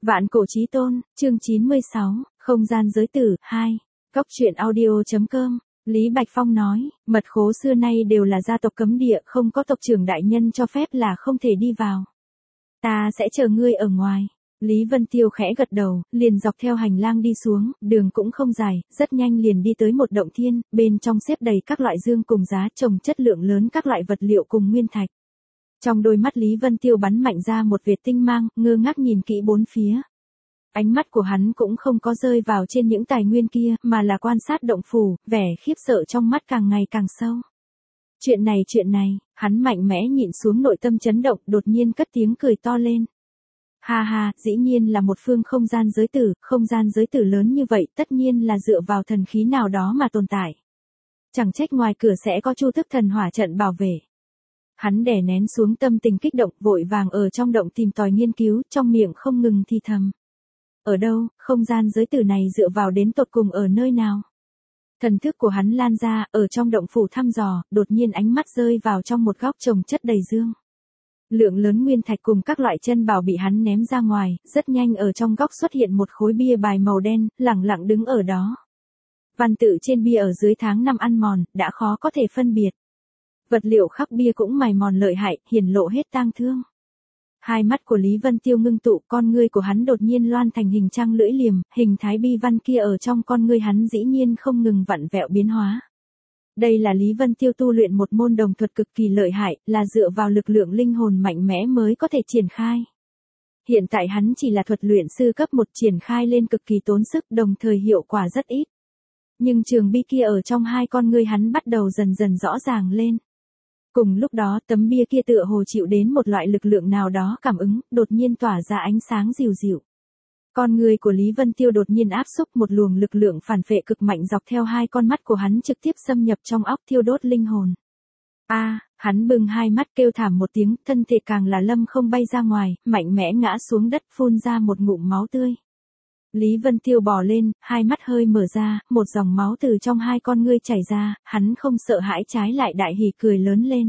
Vạn cổ chí tôn, chương 96, không gian giới tử, 2. Góc truyện audio.com. Lý Bạch Phong nói, mật khố xưa nay đều là gia tộc cấm địa, không có tộc trưởng đại nhân cho phép là không thể đi vào. Ta sẽ chờ ngươi ở ngoài. Lý Vân Tiêu khẽ gật đầu, liền dọc theo hành lang đi xuống, đường cũng không dài, rất nhanh liền đi tới một động thiên, bên trong xếp đầy các loại dương cùng giá trồng chất lượng lớn các loại vật liệu cùng nguyên thạch. Trong đôi mắt Lý Vân Tiêu bắn mạnh ra một vệt tinh mang, ngơ ngác nhìn kỹ bốn phía. Ánh mắt của hắn cũng không có rơi vào trên những tài nguyên kia, mà là quan sát động phủ, vẻ khiếp sợ trong mắt càng ngày càng sâu. Chuyện này, hắn mạnh mẽ nhịn xuống nội tâm chấn động, đột nhiên cất tiếng cười to lên. Ha ha, dĩ nhiên là một phương không gian giới tử lớn như vậy, tất nhiên là dựa vào thần khí nào đó mà tồn tại. Chẳng trách ngoài cửa sẽ có Chu Tức Thần Hỏa trận bảo vệ. Hắn đè nén xuống tâm tình kích động, vội vàng ở trong động tìm tòi nghiên cứu, trong miệng không ngừng thì thầm. Ở đâu, không gian giới tử này dựa vào đến tột cùng ở nơi nào? Thần thức của hắn lan ra, ở trong động phủ thăm dò, đột nhiên ánh mắt rơi vào trong một góc trồng chất đầy dương. Lượng lớn nguyên thạch cùng các loại chân bảo bị hắn ném ra ngoài, rất nhanh ở trong góc xuất hiện một khối bia bài màu đen, lẳng lặng đứng ở đó. Văn tự trên bia ở dưới tháng năm ăn mòn, đã khó có thể phân biệt. Vật liệu khắc bia cũng mài mòn lợi hại, hiển lộ hết tang thương. Hai mắt của Lý Vân Tiêu ngưng tụ, con ngươi của hắn đột nhiên loan thành hình trang lưỡi liềm, hình thái bi văn kia ở trong con ngươi hắn dĩ nhiên không ngừng vặn vẹo biến hóa. Đây là Lý Vân Tiêu tu luyện một môn đồng thuật cực kỳ lợi hại, là dựa vào lực lượng linh hồn mạnh mẽ mới có thể triển khai. Hiện tại hắn chỉ là thuật luyện sư cấp 1 triển khai lên cực kỳ tốn sức, đồng thời hiệu quả rất ít. Nhưng trường bi kia ở trong hai con ngươi hắn bắt đầu dần dần rõ ràng lên. Cùng lúc đó tấm bia kia tựa hồ chịu đến một loại lực lượng nào đó cảm ứng, đột nhiên tỏa ra ánh sáng dịu dịu. Con người của Lý Vân Tiêu đột nhiên áp xúc một luồng lực lượng phản phệ cực mạnh dọc theo hai con mắt của hắn trực tiếp xâm nhập trong óc thiêu đốt linh hồn. Hắn bừng hai mắt kêu thảm một tiếng, thân thể càng là lâm không bay ra ngoài, mạnh mẽ ngã xuống đất phun ra một ngụm máu tươi. Lý Vân Tiêu bò lên, hai mắt hơi mở ra, một dòng máu từ trong hai con ngươi chảy ra, hắn không sợ hãi trái lại đại hỉ cười lớn lên.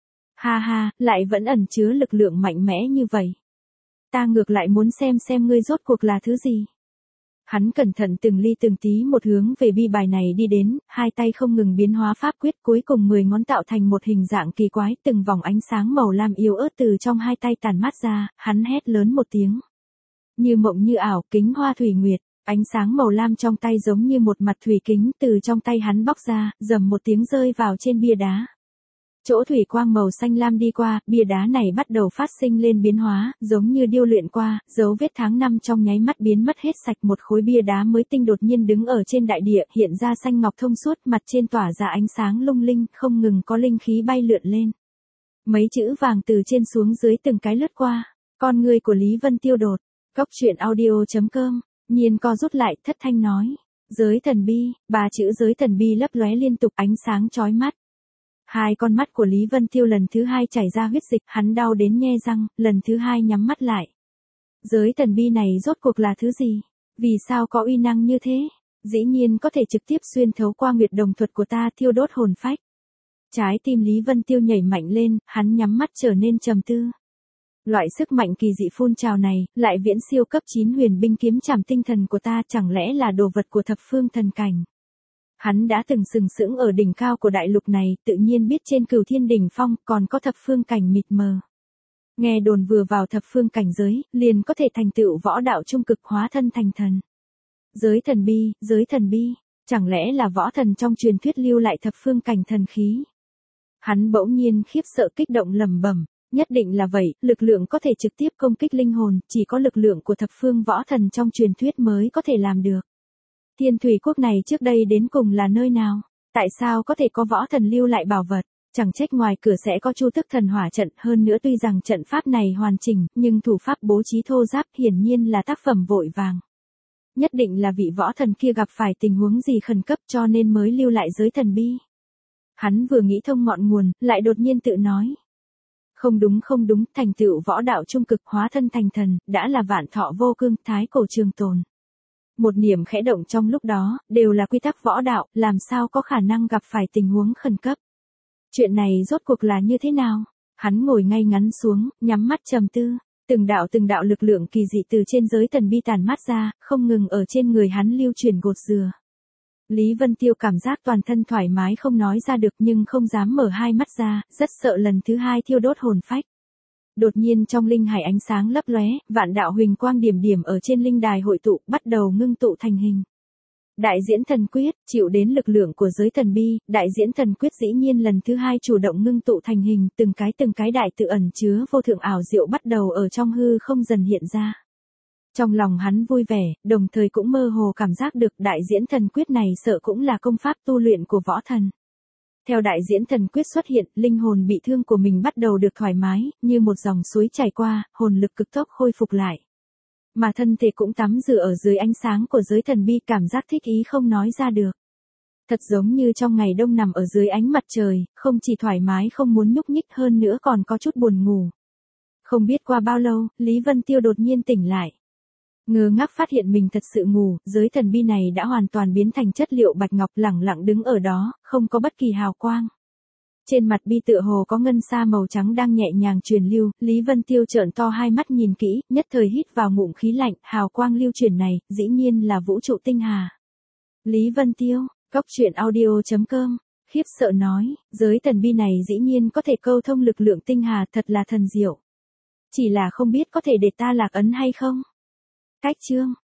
Ha ha, lại vẫn ẩn chứa lực lượng mạnh mẽ như vậy. Ta ngược lại muốn xem ngươi rốt cuộc là thứ gì. Hắn cẩn thận từng ly từng tí một hướng về bi bài này đi đến, hai tay không ngừng biến hóa pháp quyết, cuối cùng 10 ngón tạo thành một hình dạng kỳ quái, từng vòng ánh sáng màu lam yếu ớt từ trong hai tay tản mát ra, hắn hét lớn một tiếng. Như mộng như ảo, kính hoa thủy nguyệt, ánh sáng màu lam trong tay giống như một mặt thủy kính từ trong tay hắn bóc ra, rầm một tiếng rơi vào trên bia đá. Chỗ thủy quang màu xanh lam đi qua, bia đá này bắt đầu phát sinh lên biến hóa, giống như điêu luyện qua, dấu vết tháng năm trong nháy mắt biến mất hết sạch, một khối bia đá mới tinh đột nhiên đứng ở trên đại địa, hiện ra xanh ngọc thông suốt, mặt trên tỏa ra ánh sáng lung linh, không ngừng có linh khí bay lượn lên. Mấy chữ vàng từ trên xuống dưới từng cái lướt qua, con người của Lý Vân Tiêu đột. Góc truyện audio.com, nhiên co rút lại, thất thanh nói. Giới thần bi, 3 chữ giới thần bi lấp lóe liên tục ánh sáng chói mắt. Hai con mắt của Lý Vân Tiêu lần thứ hai chảy ra huyết dịch, hắn đau đến nhe răng, lần thứ hai nhắm mắt lại. Giới thần bi này rốt cuộc là thứ gì? Vì sao có uy năng như thế? Dĩ nhiên có thể trực tiếp xuyên thấu qua nguyệt đồng thuật của ta, thiêu đốt hồn phách. Trái tim Lý Vân Tiêu nhảy mạnh lên, hắn nhắm mắt trở nên trầm tư. Loại sức mạnh kỳ dị phun trào này, lại viễn siêu cấp 9 huyền binh kiếm trảm tinh thần của ta, chẳng lẽ là đồ vật của thập phương thần cảnh. Hắn đã từng sừng sững ở đỉnh cao của đại lục này, tự nhiên biết trên Cửu Thiên đỉnh phong còn có thập phương cảnh mịt mờ. Nghe đồn vừa vào thập phương cảnh giới, liền có thể thành tựu võ đạo trung cực hóa thân thành thần. Giới thần bi, chẳng lẽ là võ thần trong truyền thuyết lưu lại thập phương cảnh thần khí. Hắn bỗng nhiên khiếp sợ kích động lẩm bẩm. Nhất định là vậy, lực lượng có thể trực tiếp công kích linh hồn, chỉ có lực lượng của thập phương võ thần trong truyền thuyết mới có thể làm được. Thiên Thủy Quốc này trước đây đến cùng là nơi nào? Tại sao có thể có võ thần lưu lại bảo vật? Chẳng trách ngoài cửa sẽ có Chu Tức Thần Hỏa trận, hơn nữa tuy rằng trận pháp này hoàn chỉnh, nhưng thủ pháp bố trí thô ráp, hiển nhiên là tác phẩm vội vàng. Nhất định là vị võ thần kia gặp phải tình huống gì khẩn cấp cho nên mới lưu lại giới thần bi. Hắn vừa nghĩ thông ngọn nguồn, lại đột nhiên tự nói. Không đúng, thành tựu võ đạo trung cực hóa thân thành thần, đã là vạn thọ vô cương, thái cổ trường tồn. Một niệm khẽ động trong lúc đó, đều là quy tắc võ đạo, làm sao có khả năng gặp phải tình huống khẩn cấp. Chuyện này rốt cuộc là như thế nào? Hắn ngồi ngay ngắn xuống, nhắm mắt trầm tư. Từng đạo lực lượng kỳ dị từ trên giới thần bi tản mát ra, không ngừng ở trên người hắn lưu truyền gột rửa. Lý Vân Tiêu cảm giác toàn thân thoải mái không nói ra được nhưng không dám mở hai mắt ra, rất sợ lần thứ hai thiêu đốt hồn phách. Đột nhiên trong linh hải ánh sáng lấp lóe, vạn đạo huỳnh quang điểm điểm ở trên linh đài hội tụ, bắt đầu ngưng tụ thành hình. Đại diễn thần quyết, chịu đến lực lượng của giới thần bi, đại diễn thần quyết dĩ nhiên lần thứ hai chủ động ngưng tụ thành hình, từng cái đại tự ẩn chứa vô thượng ảo diệu bắt đầu ở trong hư không dần hiện ra. Trong lòng hắn vui vẻ, đồng thời cũng mơ hồ cảm giác được đại diễn thần quyết này sợ cũng là công pháp tu luyện của võ thần. Theo đại diễn thần quyết xuất hiện, linh hồn bị thương của mình bắt đầu được thoải mái, như một dòng suối chảy qua, hồn lực cực tốc khôi phục lại. Mà thân thể cũng tắm rửa ở dưới ánh sáng của giới thần bi, cảm giác thích ý không nói ra được. Thật giống như trong ngày đông nằm ở dưới ánh mặt trời, không chỉ thoải mái không muốn nhúc nhích hơn nữa còn có chút buồn ngủ. Không biết qua bao lâu, Lý Vân Tiêu đột nhiên tỉnh lại. Ngơ ngác phát hiện mình thật sự ngủ, giới thần bi này đã hoàn toàn biến thành chất liệu bạch ngọc lẳng lặng đứng ở đó, không có bất kỳ hào quang. Trên mặt bi tựa hồ có ngân sa màu trắng đang nhẹ nhàng truyền lưu, Lý Vân Tiêu trợn to hai mắt nhìn kỹ, nhất thời hít vào ngụm khí lạnh, hào quang lưu truyền này, dĩ nhiên là vũ trụ tinh hà. Lý Vân Tiêu, Goctruyện.audio.com, khiếp sợ nói, giới thần bi này dĩ nhiên có thể câu thông lực lượng tinh hà, thật là thần diệu. Chỉ là không biết có thể để ta lạc ấn hay không? Cách chương